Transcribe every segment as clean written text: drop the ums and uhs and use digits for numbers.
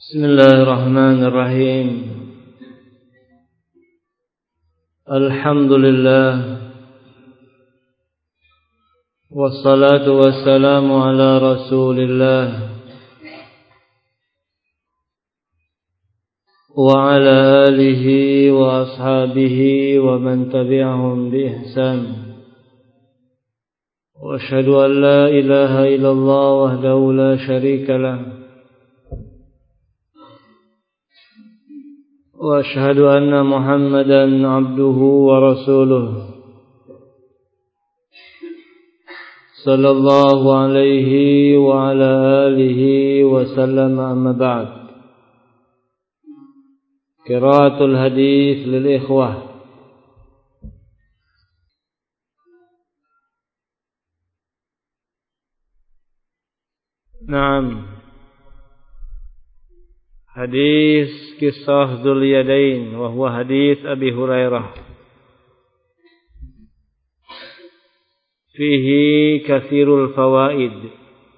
Bismillahirrahmanirrahim. Alhamdulillah. Wassalatu wassalamu ala Rasulillah wa ala alihi wa ashabihi wa man tabi'ahum bi ihsan. Wa asyhadu an la ilaha illallah wahdahu la syarika lah. وأشهد أن محمدا عبده ورسوله صلى الله عليه وعلى آله وسلم أما بعد. قراءة الحديث للإخوة. نعم. Hadis kisah Dzul Yadain wa huwa hadis Abi Hurairah. Fihi katsirul fawaid.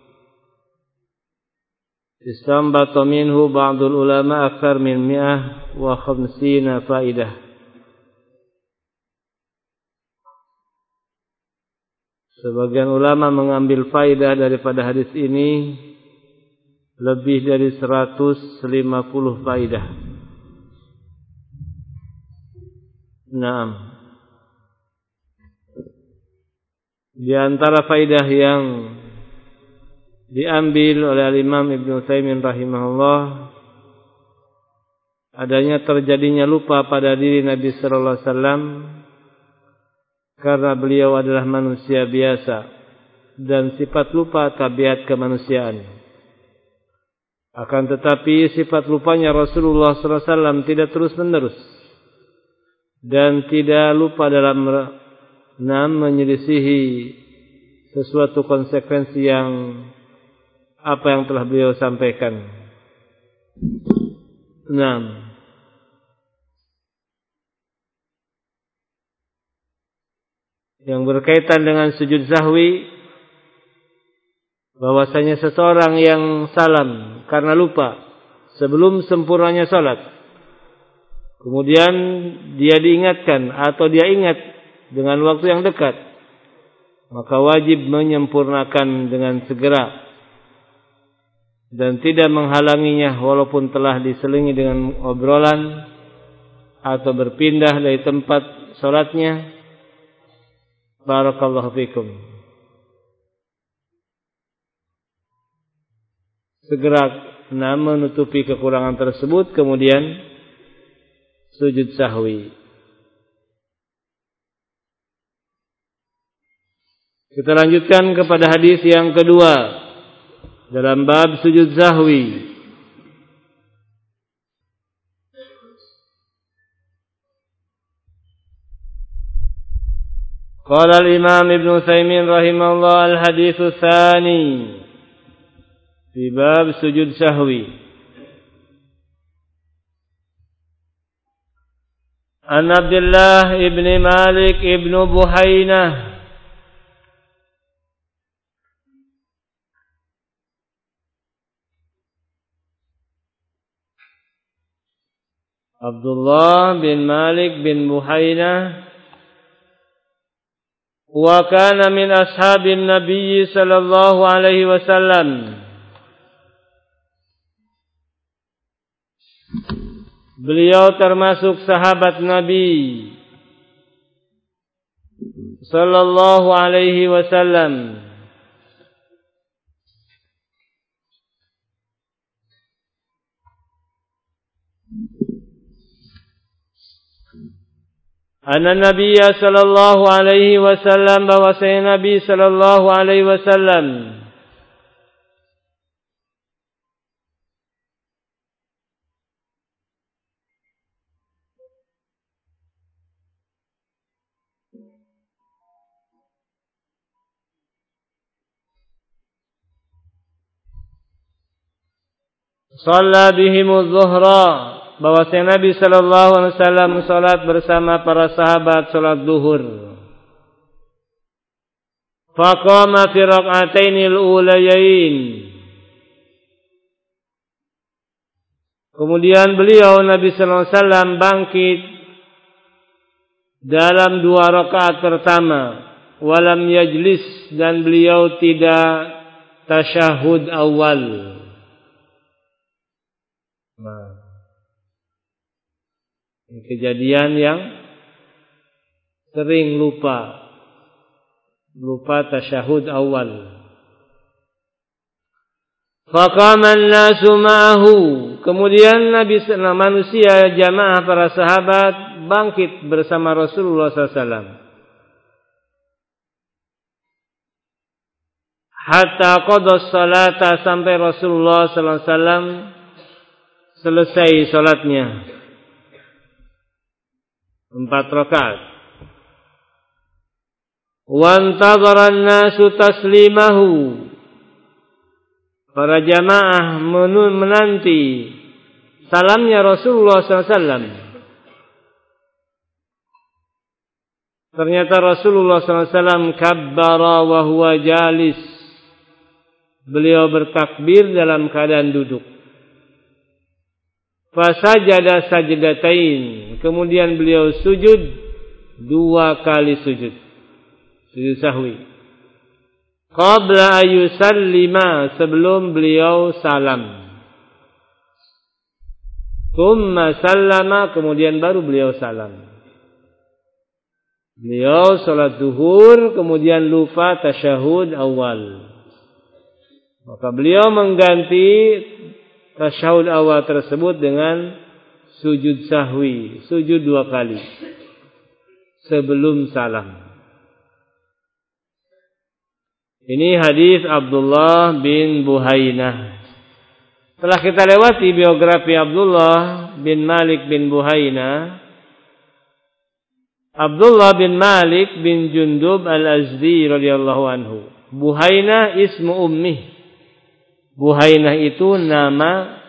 Istanbata minhu ba'dul ulama akthar min 150 faidah. Sebagian ulama mengambil faidah daripada hadis ini lebih dari 150 faidah. Naam. Di antara faidah yang diambil oleh Imam Ibnu Utsaimin rahimahullah, adanya terjadinya lupa pada diri Nabi sallallahu alaihi wasallam karena beliau adalah manusia biasa dan sifat lupa tabiat kemanusiaan. Akan tetapi sifat lupanya Rasulullah SAW tidak terus-menerus dan tidak lupa dalam menyelisihi sesuatu konsekuensi yang telah beliau sampaikan. Yang berkaitan dengan sujud sahwi, bahwasanya seseorang yang salam karena lupa sebelum sempurnanya salat, kemudian dia diingatkan atau dia ingat dengan waktu yang dekat, maka wajib menyempurnakan dengan segera dan tidak menghalanginya walaupun telah diselingi dengan obrolan atau berpindah dari tempat salatnya. Barakallahu fikum. Segera menutupi kekurangan tersebut, kemudian sujud sahwi. Kita lanjutkan kepada hadis yang kedua dalam bab sujud sahwi. Qala al-Imam Ibnu Utsaimin rahimahullah al-haditsu tsani di bab sujud sahwi. An Abdullah ibn Malik ibn Buhainah Abdullah bin Malik bin Buhainah wa kana min ashabin Nabi sallallahu alaihi wasallam. Beliau termasuk sahabat Nabi sallallahu alaihi wasallam. Anna Nabi sallallahu alaihi wasallam, bahwasanya Nabi sallallahu alaihi wasallam shalla bihimuz zuhra, bahwasanya Nabi sallallahu alaihi wasallam salat bersama para sahabat salat zuhur. Faqama fi rak'atainil ulayain, Kemudian beliau Nabi sallallahu alaihi wasallam bangkit dalam 2 rakaat pertama, walam yajlis, dan beliau tidak tasyahud awal. Nah, ini kejadian yang sering lupa tasyahud awal. Faqaman nasu ma'ahu, kemudian manusia jamaah para sahabat bangkit bersama Rasulullah SAW. Hatta qada salata, sampai Rasulullah SAW selesai salatnya 4 rakaat. Wa antadhara an-nasu taslimahu, para jamaah menanti salamnya Rasulullah SAW. Ternyata Rasulullah SAW kabbara wa huwa jalis, beliau bertakbir dalam keadaan duduk. Fasajada sajdatain, kemudian beliau sujud 2 kali sujud sahwi. Qabla ayusallima, sebelum beliau salam. Tsumma sallama, kemudian baru beliau salam. Beliau salat zuhur, kemudian lupa tasyahud awal. Maka beliau mengganti tasyahud awal tersebut dengan sujud sahwi, sujud 2 kali sebelum salam. Ini hadis Abdullah bin Buhainah. Telah kita lewati biografi Abdullah bin Malik bin Buhainah. Abdullah bin Malik bin Jundub al-Azdi radhiyallahu anhu. Buhainah ismu ummih. Buhainah itu nama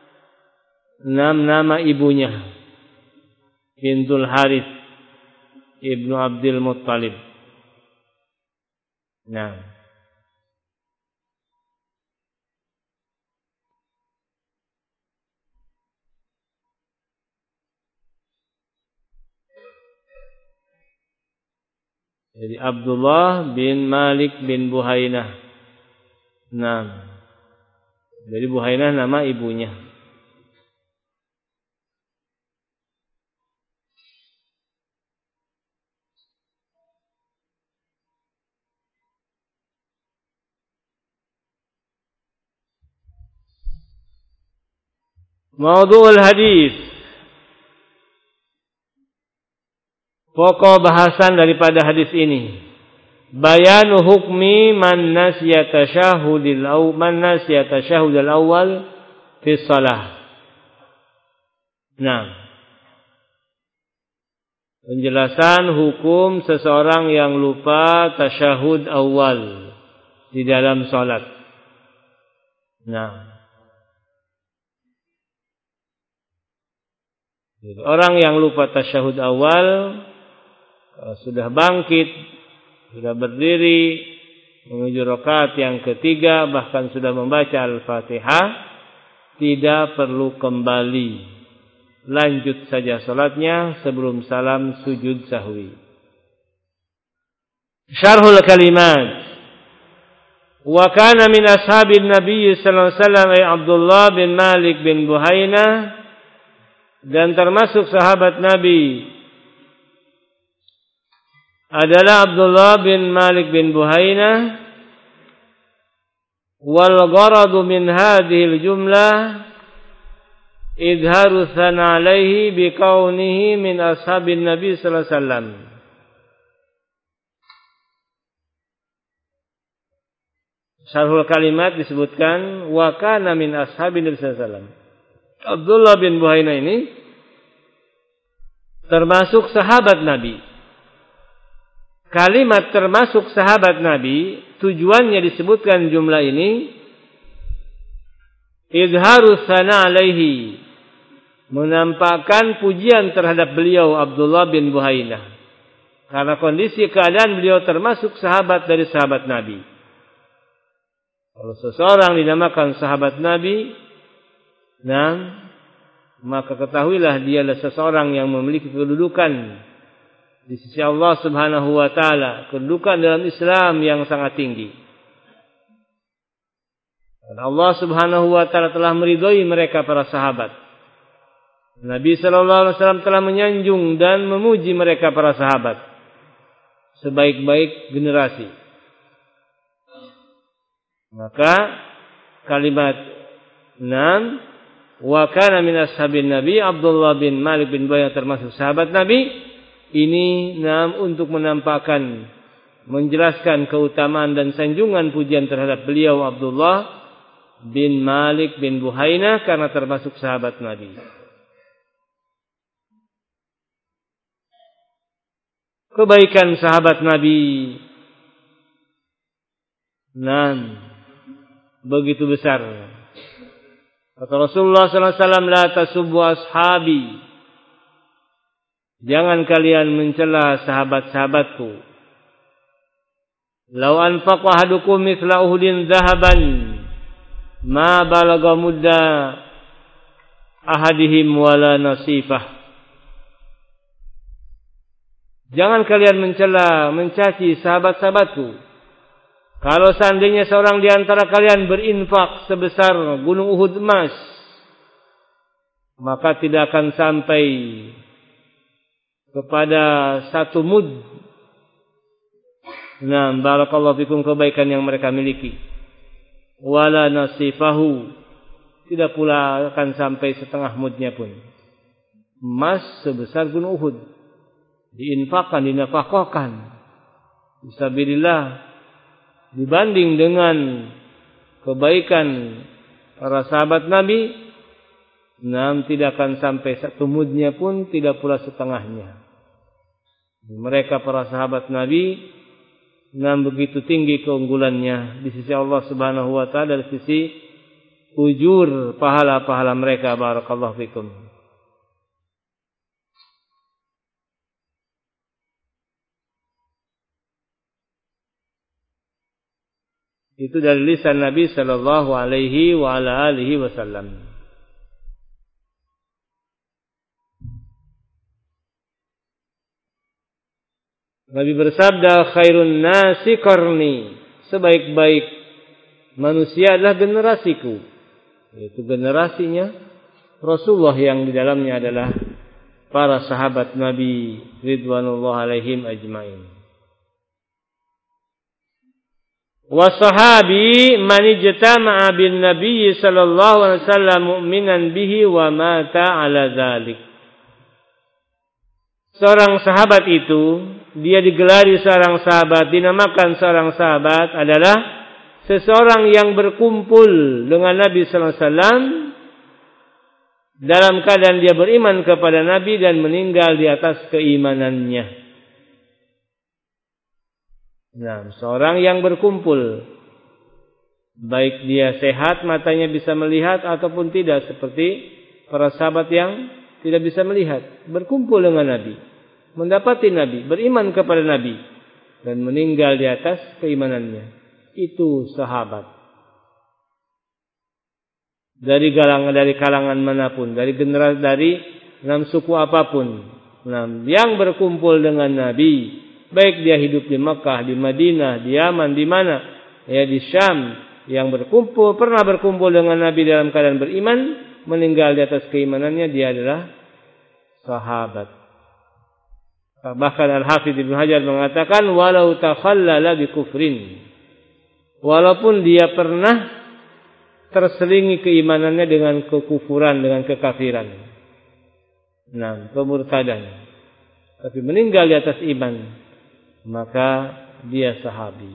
ibunya. Bintul Harith ibnu Abdul Muttalib. Nah, jadi Abdullah bin Malik bin Buhainah. Nah, jadi Buhainah nama ibunya. Maudhu'ul hadis, pokok bahasan daripada hadis ini, bayanu hukmi man nasiya tashahudil awal fi shalah. Nah, penjelasan hukum seseorang yang lupa tasyahud awal di dalam salat. Nah, jadi orang yang lupa tasyahud awal, sudah bangkit, sudah berdiri menuju rakaat yang ketiga, bahkan sudah membaca Al-Fatihah, tidak perlu kembali, lanjut saja salatnya sebelum salam sujud sahwi. Syarhul kalimat. Wa kana min ashabin Nabi sallallahu alaihi wasallam ay Abdullah bin Malik bin Buhainah, dan termasuk sahabat Nabi adalah Abdullah bin Malik bin Buhainah. Wal gharadu min hadhihi al-jumlah idharu thana alaihi biqaunihi min ashabin Nabi sallallahu alaihi wasallam. Syarhul kalimat disebutkan wa kana min ashabin Nabi sallallahu alaihi wasallam. Abdullah bin Buhainah ini termasuk sahabat Nabi. Kalimat termasuk sahabat Nabi, tujuannya disebutkan jumlah ini idharu sana alaihi, menampakkan pujian terhadap beliau Abdullah bin Buhainah, karena kondisi keadaan beliau termasuk sahabat dari sahabat Nabi. Kalau seseorang dinamakan sahabat Nabi, nah, maka ketahuilah dialah seseorang yang memiliki kedudukan di sisi Allah Subhanahu wa taala, kedudukan dalam Islam yang sangat tinggi. Dan Allah Subhanahu wa taala telah meridhai mereka para sahabat. Nabi sallallahu alaihi wasallam telah menyanjung dan memuji mereka para sahabat sebaik-baik generasi. Maka kalimat 6 wa kana min ashabin Nabi Abdullah bin Malik bin Buhainah termasuk sahabat Nabi. Ini untuk menampakkan, menjelaskan keutamaan dan sanjungan pujian terhadap beliau Abdullah bin Malik bin Buhainah karena termasuk sahabat Nabi. Kebaikan sahabat Nabi begitu besar. Kata Rasulullah sallallahu alaihi wasallam, la tasubbu ashabi. Jangan kalian mencela sahabat-sahabatku. Lau anfaqa ahadukum mithla Uhudin dhahaban ma balagha mudda ahadihim wala nasifah. Jangan kalian mencela, mencaci sahabat-sahabatku. Kalau seandainya seorang di antara kalian berinfak sebesar gunung Uhud emas, maka tidak akan sampai kepada satu mud. Barakallahu fikum, kebaikan yang mereka miliki. Wala nasifahu, tidak pula akan sampai setengah mudnya pun. Emas sebesar gunung Uhud diinfakkan, dinafkahkan fisabilillah, dibanding dengan kebaikan para sahabat Nabi, tidak akan sampai satu mudnya pun, tidak pula setengahnya. Mereka para sahabat Nabi begitu tinggi keunggulannya di sisi Allah Subhanahu wa taala, dari sisi ujur pahala-pahala mereka. Barakallahu fikum. Itu dari lisan Nabi sallallahu alaihi wa ala alihi wasallam. Nabi bersabda, khairun nasi qarni, sebaik-baik manusia adalah generasiku, yaitu generasinya Rasulullah yang di dalamnya adalah para sahabat Nabi ridwanullah alaihim ajmain. Wa sahabi man ijtama'a bin nabiy sallallahu alaihi wasallam mu'minan bihi wa mata ala dzalik. Seorang sahabat itu, dia digelari seorang sahabat, dinamakan seorang sahabat adalah seseorang yang berkumpul dengan Nabi sallallahu alaihi wasallam dalam keadaan dia beriman kepada Nabi dan meninggal di atas keimanannya. Seorang yang berkumpul, baik dia sehat, matanya bisa melihat ataupun tidak, seperti para sahabat yang tidak bisa melihat, berkumpul dengan Nabi, mendapati Nabi, beriman kepada Nabi dan meninggal di atas keimanannya. Itu sahabat. Dari kalangan manapun, dari generasi, dari suku apapun, yang berkumpul dengan Nabi, baik dia hidup di Mekah, di Madinah, di Yaman, di mana, ya di Syam, yang pernah berkumpul dengan Nabi dalam keadaan beriman, meninggal di atas keimanannya, dia adalah sahabat. Bahkan Al-Hafidz Ibnu Hajar mengatakan, walau takhallala bi kufrin, walaupun dia pernah terselingi keimanannya dengan kekufuran, dengan kekafiran, kemurtadan, tapi meninggal di atas iman, maka dia sahabi.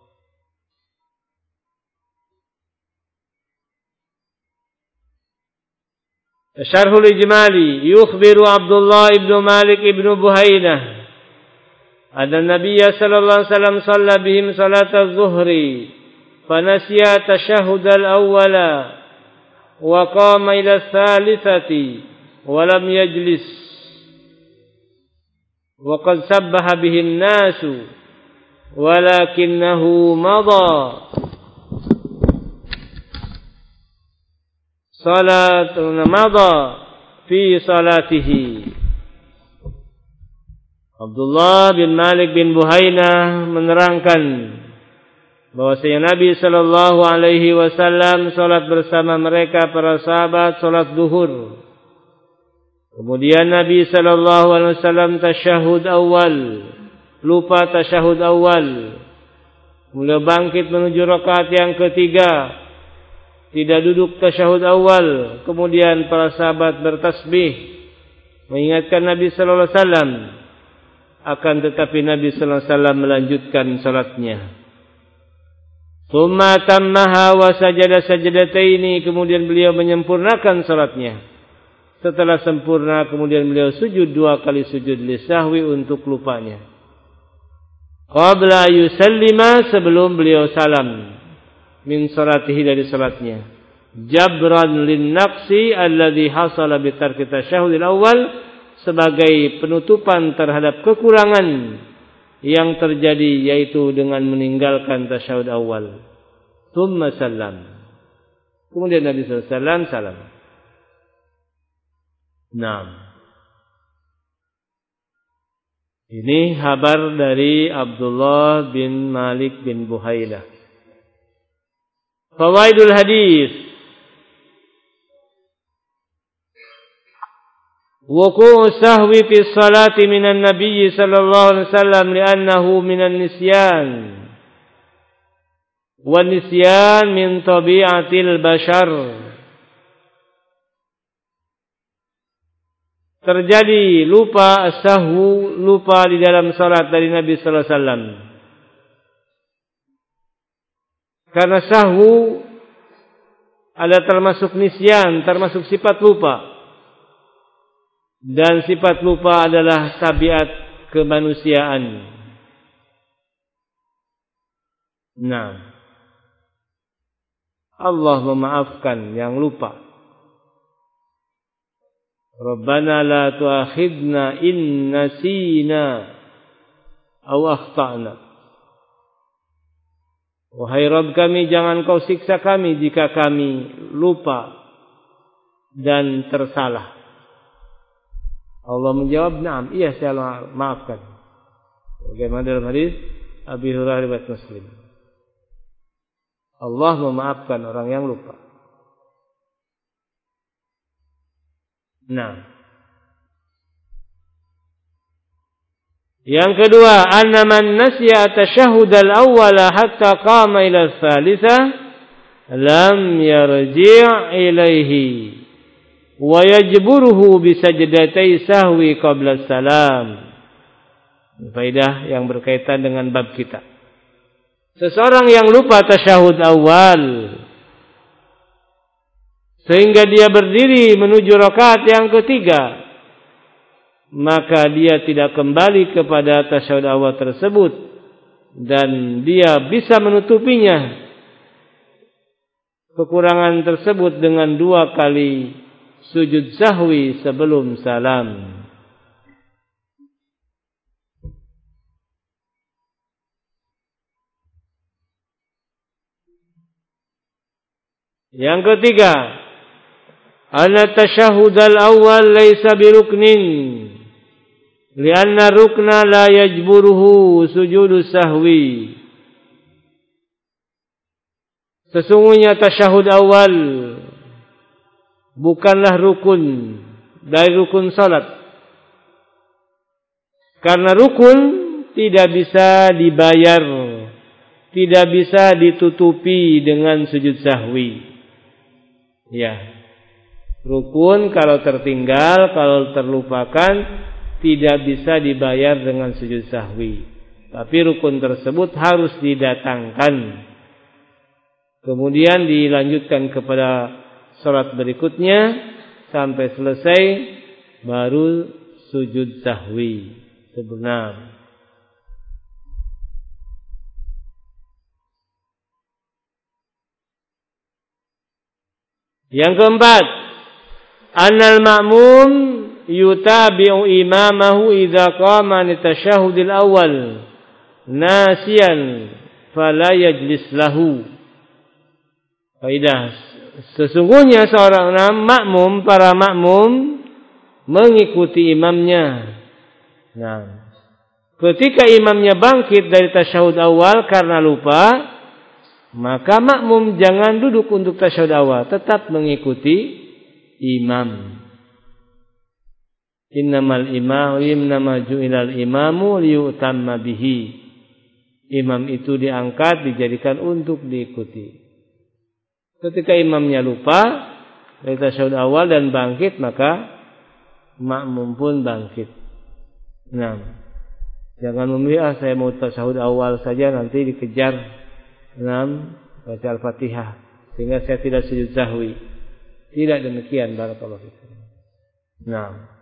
Syarhul Ijmali, yukhbiru Abdullah ibnu Malik ibnu Buhainah anna Nabiyya sallallahu alaihi wasallam shalla bihim salat az-zuhri fanasiya tashahhud al-awwala wa qama ila ats-thalithati wa lam yajlis wa qad sabbaha bihi an-nasu walakinahu madha salatun madha fi salatihi. Abdullah bin Malik bin Buhainah menerangkan bahwasanya Nabi sallallahu alaihi wasallam salat bersama mereka para sahabat salat zuhur. Kemudian Nabi sallallahu alaihi wasallam tasyahud awal, lupa tasyahud awal. Mulai bangkit menuju rakaat yang ketiga, tidak duduk tasyahud awal. Kemudian para sahabat bertasbih mengingatkan Nabi sallallahu alaihi wasallam. Akan tetapi Nabi sallallahu alaihi wasallam melanjutkan salatnya. Tsumma tammaha wa sajada sajdataini, kemudian beliau menyempurnakan salatnya. Setelah sempurna kemudian beliau sujud 2 kali sujud lisahwi untuk lupanya. Qabla yusallima, sebelum beliau salam min salatihi, dari salatnya. Jabran lin naqsi alladhi hasala bi tarki tasyahudil awal, sebagai penutupan terhadap kekurangan yang terjadi, yaitu dengan meninggalkan tasyahud awal. Tsumma salam, kemudian Nabi sallallahu alaihi wasallam salam. Naam. Ini kabar dari Abdullah bin Malik bin Buhainah. Fawaidul hadis. Wuqu'u sahwi fi salati minan Nabi sallallahu alaihi wasallam li'annahu minan nisyan. Wa nisyan min tabi'atil bashar. Terjadi lupa sahwu, lupa di dalam salat dari Nabi sallallahu alaihi wasallam. Karena sahwu ada termasuk nisyan, termasuk sifat lupa. Dan sifat lupa adalah tabiat kemanusiaan. Nah, Allah memaafkan yang lupa. Rabbana la tu'akhidna in nasina aw akhtana. Wahai Rabb kami, jangan kau siksa kami jika kami lupa dan tersalah. Allah menjawab, "Na'am, iya saya maafkan." Bagaimana dalam hadis Abi Hurairah riwayat Muslim. Allah memaafkan orang yang lupa. Nah, yang kedua, anna man nasiya at-tashahhud al-awwala hatta qama ila ats-tsalitsa lam yarji' ilaihi wa yajburuhu bi sajdatay sahwi qabla salam. Faedah yang berkaitan dengan bab kita. Seseorang yang lupa tasyahud awal sehingga dia berdiri menuju rakaat yang ketiga, maka dia tidak kembali kepada tasyahud awal tersebut dan dia bisa menutupinya kekurangan tersebut dengan 2 kali sujud sahwi sebelum salam. Yang ketiga, anna tasyahhud al-awwal laysa biruknin lianna rukna la yajburuhu sujudus sahwi. Sesungguhnya tasyahud awal bukanlah rukun dari rukun salat. Karena rukun tidak bisa dibayar, tidak bisa ditutupi dengan sujud sahwi. Ya, rukun kalau tertinggal, kalau terlupakan, tidak bisa dibayar dengan sujud sahwi. Tapi rukun tersebut harus didatangkan. Kemudian dilanjutkan kepada salat berikutnya sampai selesai, baru sujud sahwi sebenar. Yang keempat, annal ma'mum yutabi'u imamahu idza qama li tasyahhudil awal nasiyan fala yajlis lahu. Faidah, sesungguhnya seorang makmum, para makmum mengikuti imamnya. Nah, ketika imamnya bangkit dari tasyahud awal karena lupa, maka makmum jangan duduk untuk tasyahud awal, tetap mengikuti imam. Innama ju'ilal imamu liyutamma bihi. Imam itu diangkat, dijadikan untuk diikuti. Ketika imamnya lupa dari tasyahud awal dan bangkit, maka makmum pun bangkit. Nah, jangan memilih saya mau tasyahud awal saja nanti dikejar baca Al-Fatihah sehingga saya tidak sujud sahwi. Tidak demikian, barakallahu fikum. Nah,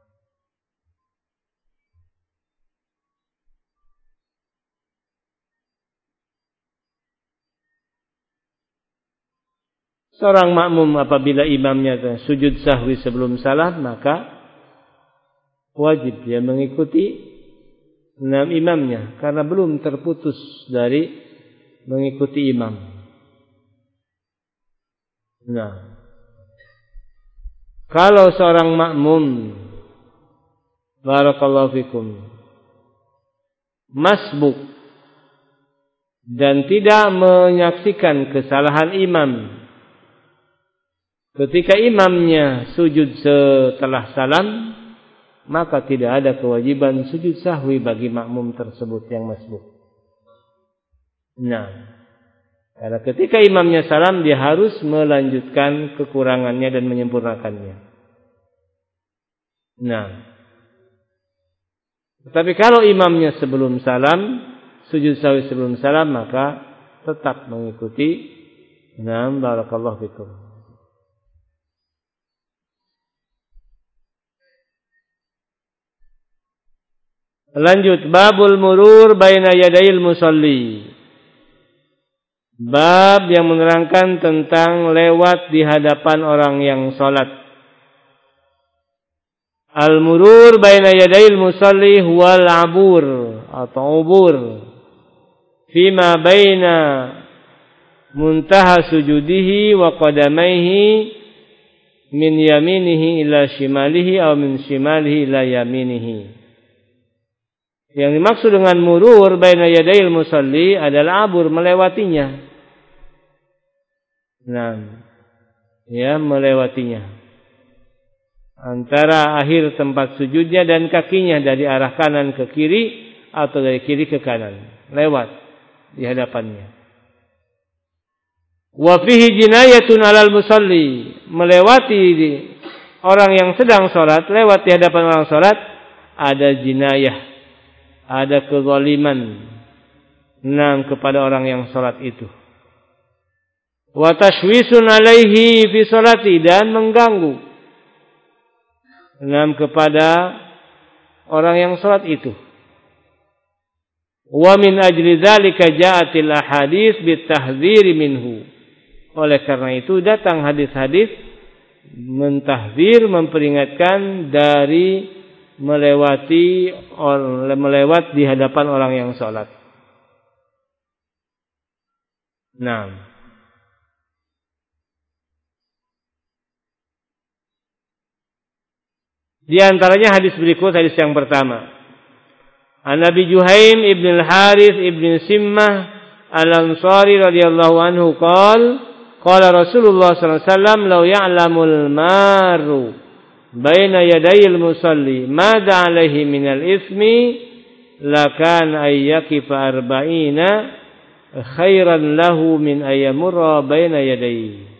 seorang makmum apabila imamnya sujud sahwi sebelum salam, maka wajib dia mengikuti imamnya karena belum terputus dari mengikuti imam. Nah, kalau seorang makmum barakallahu fikum masbuk dan tidak menyaksikan kesalahan imam ketika imamnya sujud setelah salam, maka tidak ada kewajiban sujud sahwi bagi makmum tersebut yang masbuk. Nah, karena ketika imamnya salam, dia harus melanjutkan kekurangannya dan menyempurnakannya. Nah, tetapi kalau imamnya sebelum salam, sujud sahwi sebelum salam, maka tetap mengikuti. Nah, barakallahu fikum. Lanjut, babul murur baina yadayil musalli. Bab yang menerangkan tentang lewat di hadapan orang yang salat. Al-murur baina yadayil musalli huwal abur atau ubur fima baina muntaha sujudihi wa qadamaihi min yaminihi ila shimalihi aw min shimalihi ila yaminihi. Yang dimaksud dengan murur baina yadayil musalli adalah abur, melewatinya. Nah, ya, melewatinya antara akhir tempat sujudnya dan kakinya dari arah kanan ke kiri atau dari kiri ke kanan, lewat di hadapannya. Wa fihi jinayatun 'alal musalli, melewati orang yang sedang salat, lewat di hadapan orang salat ada jinayah, ada kezaliman kepada orang yang salat itu. Wa tashwisun alaihi fi salati, dan mengganggu kepada orang yang salat itu. Wa min ajli dzalika ja'atil ahadits bitahdziri minhu. Oleh karena itu datang hadis-hadis mentahdzir, memperingatkan dari melewat di hadapan orang yang salat. Nah, di antaranya hadis berikut, hadis yang pertama. An Abi Juhaim ibn al-Harith ibn Simmah al-Ansari radhiyallahu anhu qala Rasulullah sallallahu alaihi wasallam law ya'lamul maru baina yadayil musalli madza alaihi minal ismi lakan ayyakifa arba'ina khairan lahu min ayyamurra baina yadayhi.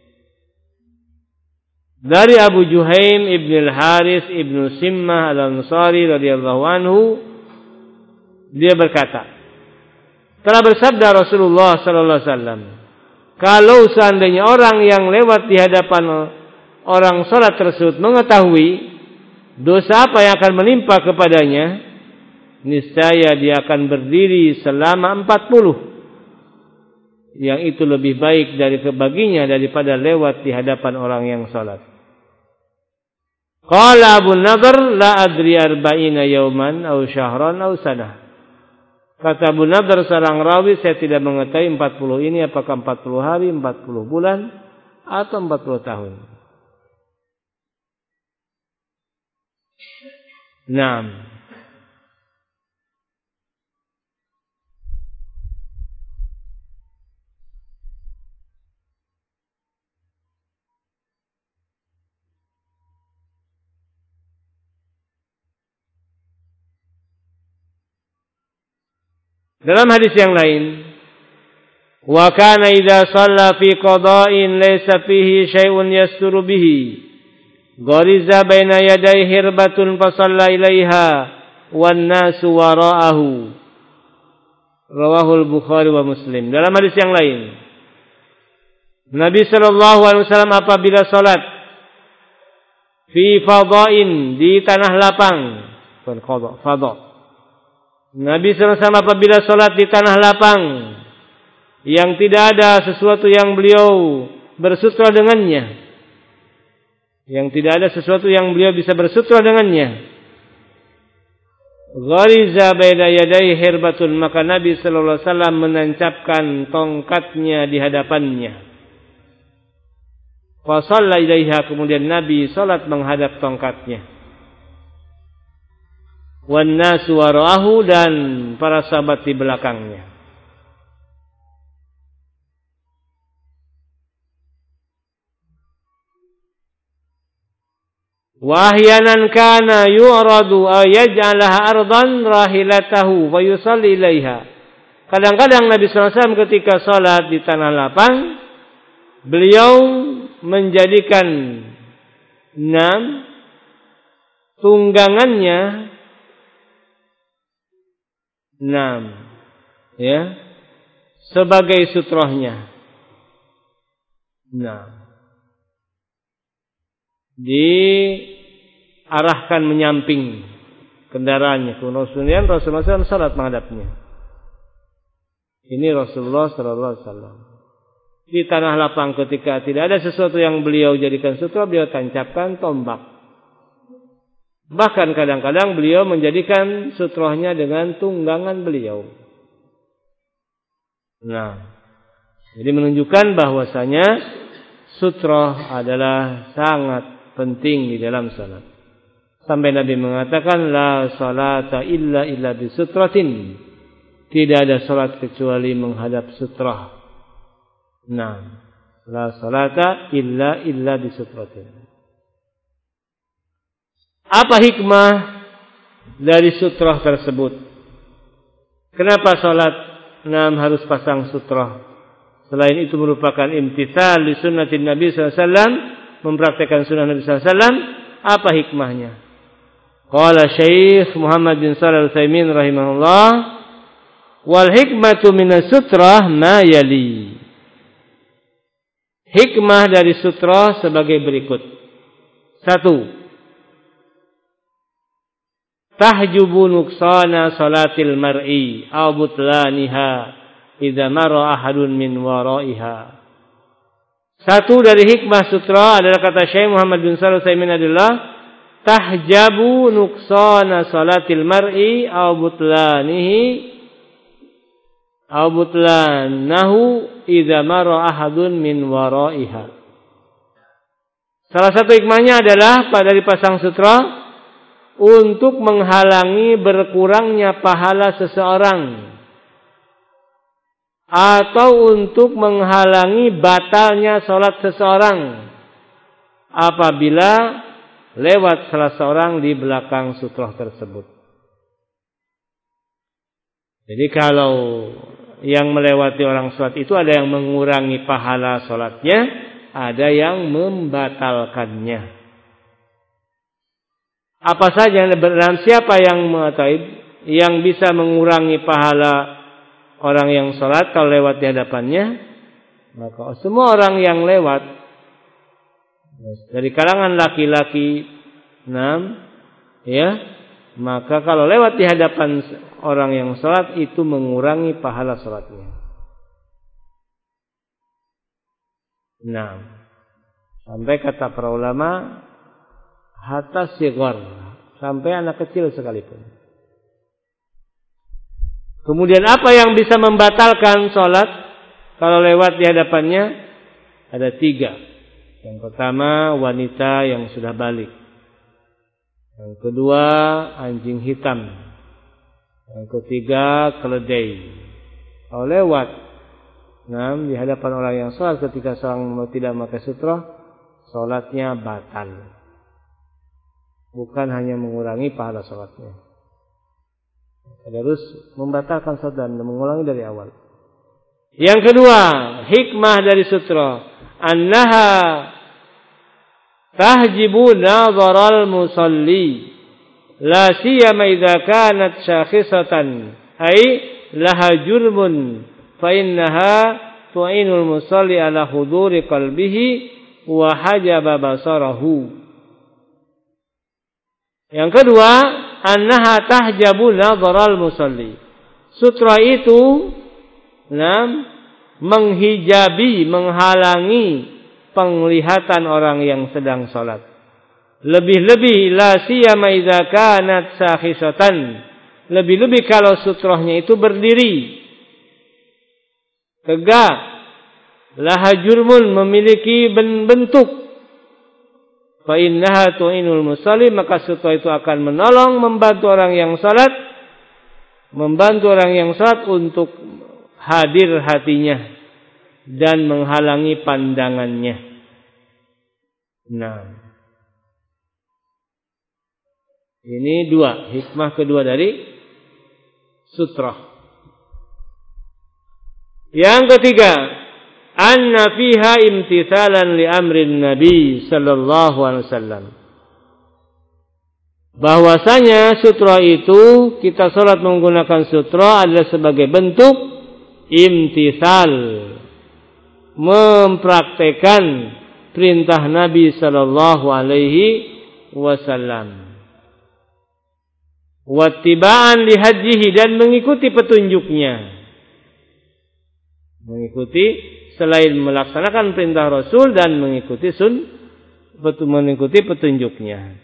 Dari Abu Juhaim ibn al-Harith ibn Simmah al-Ansari radhiyallahu anhu, dia berkata, telah bersabda Rasulullah sallallahu alaihi wasallam, kalau seandainya orang yang lewat di hadapan orang salat tersebut mengetahui dosa apa yang akan menimpa kepadanya, niscaya dia akan berdiri selama 40, yang itu lebih baik dari baginya daripada lewat di hadapan orang yang salat. Qala Abu Nadhr la adri arba'ina yawman aw syahran aw sanah. Kata Abu Nadhr seorang rawi, saya tidak mengetahui 40 ini apakah 40 hari, 40 bulan atau 40 tahun. Naam. Dalam hadis yang lain, wa kana idza shalla fi qada'in laysa fihi syai'un yasturu bihi ghariza baina yaday hirbatun fa shalla ilaiha wan nasu wara'ahu. Rawahul Bukhari wa Muslim. Dalam hadis yang lain, Nabi sallallahu alaihi wasallam apabila salat fi fadha'in, di tanah lapang, bukan qada, fadha'. Nabi sallallahu alaihi wasallam apabila salat di tanah lapang yang tidak ada sesuatu yang beliau bersutra dengannya, yang tidak ada sesuatu yang beliau bisa bersutra dengannya, ghariza baina yaday hirbatun, maka Nabi sallallahu alaihi wasallam menancapkan tongkatnya di hadapannya. Fa shalla ilaiha, kemudian Nabi salat menghadap tongkatnya. Wan nasu wara'ahu, dan para sahabat di belakangnya. Wa ahyanan kana yu'radu ay yaj'alaha ardan rahilatahu wa yusalli ilaiha. Kadang-kadang Nabi sallallahu alaihi wasallam ketika salat di tanah lapang, beliau menjadikan tunggangannya sebagai sutrohnya. Diarahkan menyamping kendaraannya. Kemudian Rasulullah SAW salat menghadapnya. Ini Rasulullah SAW. Di tanah lapang ketika tidak ada sesuatu yang beliau jadikan sutra, beliau tancapkan tombak. Bahkan kadang-kadang beliau menjadikan sutrohnya dengan tunggangan beliau. Jadi menunjukkan bahwasanya sutroh adalah sangat penting di dalam salat. Sampai Nabi mengatakan, la salata illa bisutratin. Tidak ada salat kecuali menghadap sutroh. La salata illa bisutratin. Apa hikmah dari sutroh tersebut? Kenapa salat harus pasang sutroh? Selain itu merupakan imtithal li sunnatin Nabi sallallahu alaihi wasallam, mempraktikkan sunnah Nabi sallallahu alaihi wasallam. Apa hikmahnya? Qala Syekh Muhammad bin Shalih Al-Utsaimin rahimahullah, wal hikmatu minas sutrah ma yali. Hikmah dari sutroh sebagai berikut. 1. Tahjubu nuqsana salatil mar'i aw butlaniha idza mara ahadun min wara'iha. Satu dari hikmah sutra adalah, kata Syekh Muhammad bin Shalih Al-Utsaimin, adalah tahjabu nuqsana salatil mar'i aw butlanahu idza mara ahadun min wara'iha. Salah satu hikmahnya adalah dari pasang sutra untuk menghalangi berkurangnya pahala seseorang, atau untuk menghalangi batalnya salat seseorang apabila lewat salah seorang di belakang sutroh tersebut. Jadi kalau yang melewati orang salat itu ada yang mengurangi pahala salatnya, ada yang membatalkannya. Apa saja, dan siapa yang mengetahui yang bisa mengurangi pahala orang yang salat kalau lewat di hadapannya? Maka semua orang yang lewat dari kalangan laki-laki, maka kalau lewat di hadapan orang yang salat itu mengurangi pahala salatnya. Sampai kata para ulama, hatta sigar, sampai anak kecil sekalipun. Kemudian apa yang bisa membatalkan sholat kalau lewat di hadapannya? Ada 3. Yang pertama, wanita yang sudah balik. Yang kedua, anjing hitam. Yang ketiga, keledai. Kalau lewat di hadapan orang yang sholat ketika seorang tidak memakai sutra, sholatnya batal. Bukan hanya mengurangi pahala sholatnya, harus membatalkan sholat dan mengulangi dari awal. Yang kedua, hikmah dari sutra, annaha tahjibu nadharal musalli la siyama idza kanat syakhisatan ay laha jurmun fa innaha tu'inul musalli ala huduri qalbihi wa hajaba basarahu. Yang kedua, annaha tahjabu nadharal musalli. Sutra itu menghijabi, menghalangi penglihatan orang yang sedang salat. Lebih-lebih la siyama idza kanat sakhisatan. Lebih-lebih kalau sutrahnya itu berdiri, tegak, laha jurmun, memiliki bentuk. Fa innaha tu'inul musalli, maka sutra itu akan menolong, membantu orang yang salat, untuk hadir hatinya dan menghalangi pandangannya. Nah, ini dua hikmah kedua dari sutra. Yang ketiga, anna fiha imtithalan li amrin Nabi sallallahu alaihi wasallam. Bahwasanya sutra itu, kita salat menggunakan sutra adalah sebagai bentuk imtithal, mempraktekkan perintah Nabi sallallahu alaihi wasallam. Wattiba'an li hadihi, dan mengikuti petunjuknya. Mengikuti selain melaksanakan perintah Rasul dan mengikuti petunjuknya.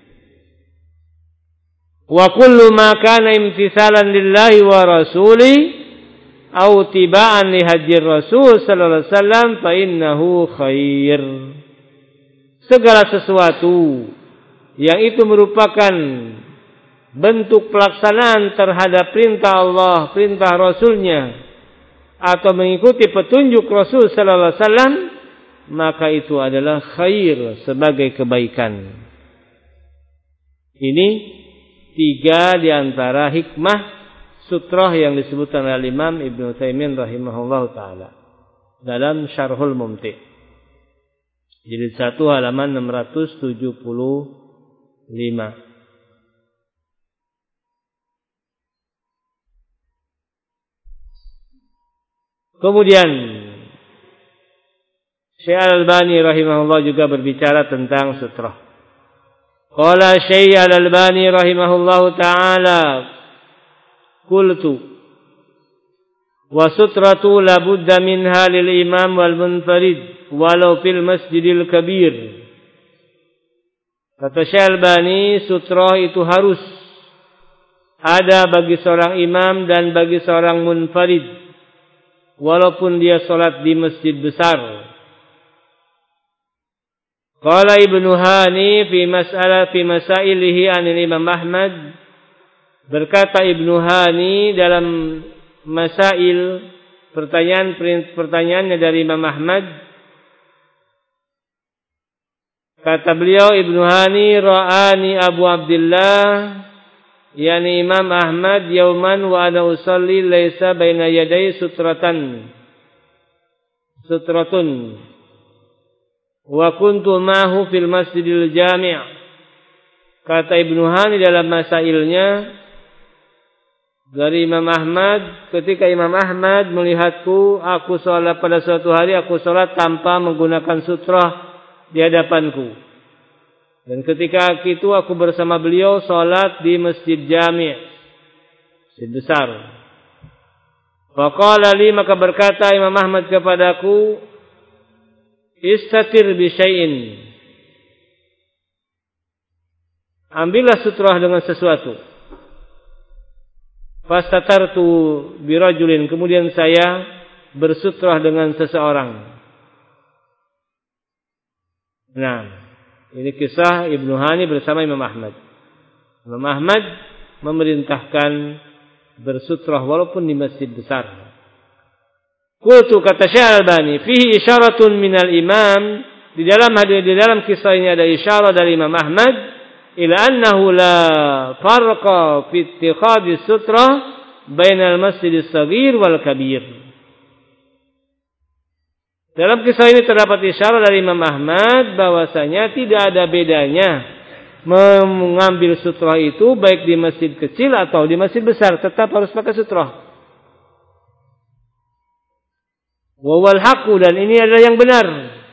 Wa kullu ma kana imtithalan lillahi wa rasuli au tiba'an li hajjir Rasul sallallahu alaihi wasallam fa innahu khair. Segala sesuatu yang itu merupakan bentuk pelaksanaan terhadap perintah Allah, perintah Rasulnya, atau mengikuti petunjuk Rasul sallallahu alaihi wasallam, maka itu adalah khair, sebagai kebaikan. Ini 3 di antara hikmah sutrah yang disebutkan oleh Imam Ibnu Utsaimin rahimahullahu taala dalam Syarhul Mumti', jilid 1 halaman 675. Kemudian Syekh Al-Albani rahimahullah juga berbicara tentang sutrah. Qala Syekh Al-Albani rahimahullahu ta'ala, qultu wa sutratu la budda minha lil imam wal munfarid walau fil masjidil kabir. Kata Syekh Al-Albani, sutrah itu harus ada bagi seorang imam dan bagi seorang munfarid, walaupun dia salat di masjid besar. Qala Ibnu Hani fi masailihi anil Imam Ahmad, berkata Ibnu Hani dalam masail, pertanyaannya dari Imam Ahmad, kata beliau Ibnu Hani, ra'ani Abu Abdullah, yani Imam Ahmad, yauman wa ana usalli laisa baina yaday sutratun wa kuntu ma'hu fil masjidil jami'. Kata Ibnu Hani dalam masailnya dari Imam Ahmad, ketika Imam Ahmad melihatku, aku salat pada suatu hari, aku salat tanpa menggunakan sutrah di hadapanku. Dan ketika itu aku bersama beliau salat di masjid jami', masjid besar. Faqala li, maka berkata Imam Ahmad kepadaku, istatir bi syai'in, ambillah sutrah dengan sesuatu. Fastatartu bi rajulin, kemudian saya bersutrah dengan seseorang. Nah, ini kisah Ibnu Hani bersama Imam Ahmad. Imam Ahmad memerintahkan bersutrah walaupun di masjid besar. Qultu, kata Syekh Al-Albani, fihi isyaratun minal imam, di dalam kisah ini ada isyarat dari Imam Ahmad ila annahu la farqa fi ittikhadis sutrah bainal masjidis shaghir wal kabir. Dalam kisah ini terdapat isyarat dari Imam Ahmad bahwasanya tidak ada bedanya mengambil sutrah itu baik di masjid kecil atau di masjid besar, tetap harus pakai sutrah. Wawal haqu, dan ini adalah yang benar.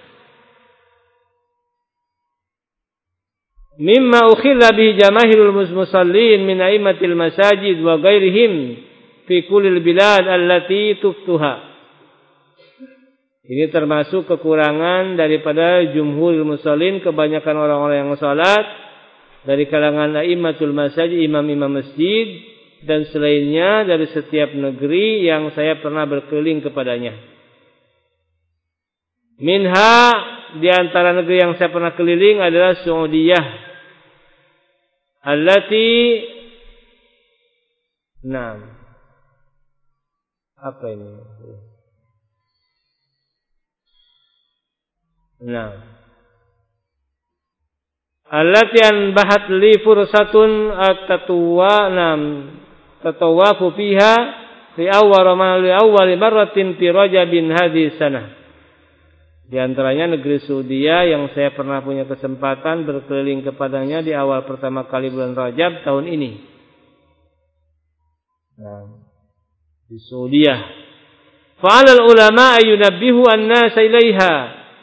Mimma ukhilla bi jamaahirul musallin min a'immatil masajid wa ghairihim fi kullil bilad allati tuftuha. Ini termasuk kekurangan daripada jumhurul musallin, kebanyakan orang-orang yang salat dari kalangan a'immatul masajid, imam-imam masjid, dan selainnya dari setiap negeri yang saya pernah berkeliling kepadanya. Minha, di antara negeri yang saya pernah keliling adalah Saudiyah, allati, nah, apa ini? Nah, allati anbahat li fursatun tatawafu fiha fi awwal marratin fi Rajabin hadhihi sanah. Di antaranya negeri Saudiyah yang saya pernah punya kesempatan berkeliling kepadanya di awal pertama kali bulan Rajab tahun ini. Nah, di Saudiyah. Fa'alal ulama ayunabbihu an-nasa ilaiha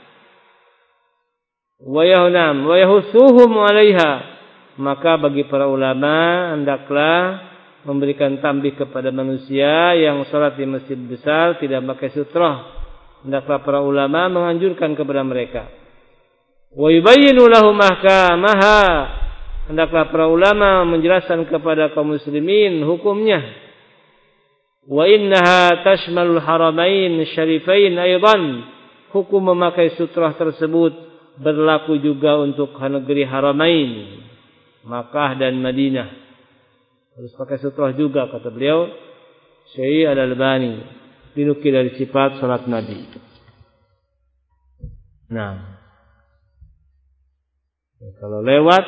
wa yahutsuhum 'alaiha. Maka bagi para ulama hendaklah memberikan tanbih kepada manusia yang salat di masjid besar tidak pakai sutrah. Hendaklah para ulama menganjurkan kepada mereka. Wa yubayyinu lahum ahkamaha. Hendaklah para ulama menjelaskan kepada kaum muslimin hukumnya. Wa innaha tashmalul haramain syarifain aidan. Hukum memakai sutrah tersebut berlaku juga untuk negeri haramain, Makkah dan Madinah. Harus pakai sutrah juga, kata beliau Syekh Al-Albani, dinukil dari sifat salat Nabi. Nah, kalau lewat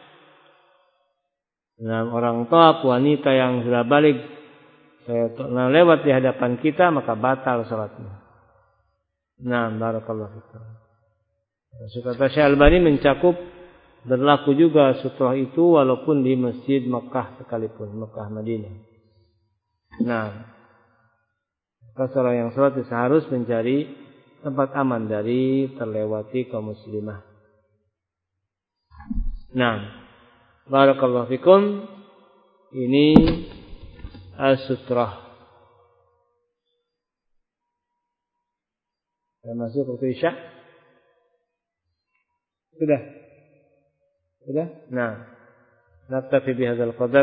orang tua wanita yang sudah balik lewat di hadapan kita, maka batal salatnya. Nah, barakallahu fikum. Kata Syekh Al-Albani mencakup berlaku juga sutrah itu walaupun di masjid Makkah sekalipun, Makkah Madinah. Nah, seorang yang salat harus mencari tempat aman dari terlewati kaum muslimah. Nah, barakallahu fikum. Ini as-sutrah. Kita masuk waktu Isya. Sudah. Nah, naktafi bihadzal qadar.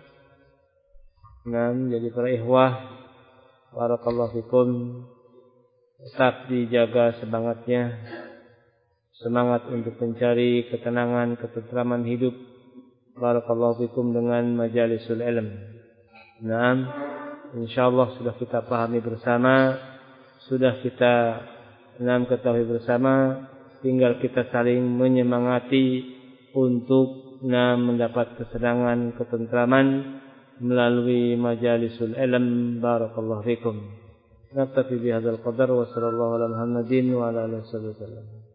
Nah, jadi para ikhwah, barakallahu fikum, tetap dijaga semangatnya, semangat untuk mencari ketenangan, ketentraman hidup. Barakallahu fikum dengan majalisul ilm. Naam, insyaallah sudah kita pahami bersama, sudah kita ketahui bersama, tinggal kita saling menyemangati untuk mendapat kesenangan, ketentraman melalui majalisul ilm. Barakallahu fikum. Naktafi bihadzal qadar wa sallallahu ala Muhammadin wa ala alihi wasallam.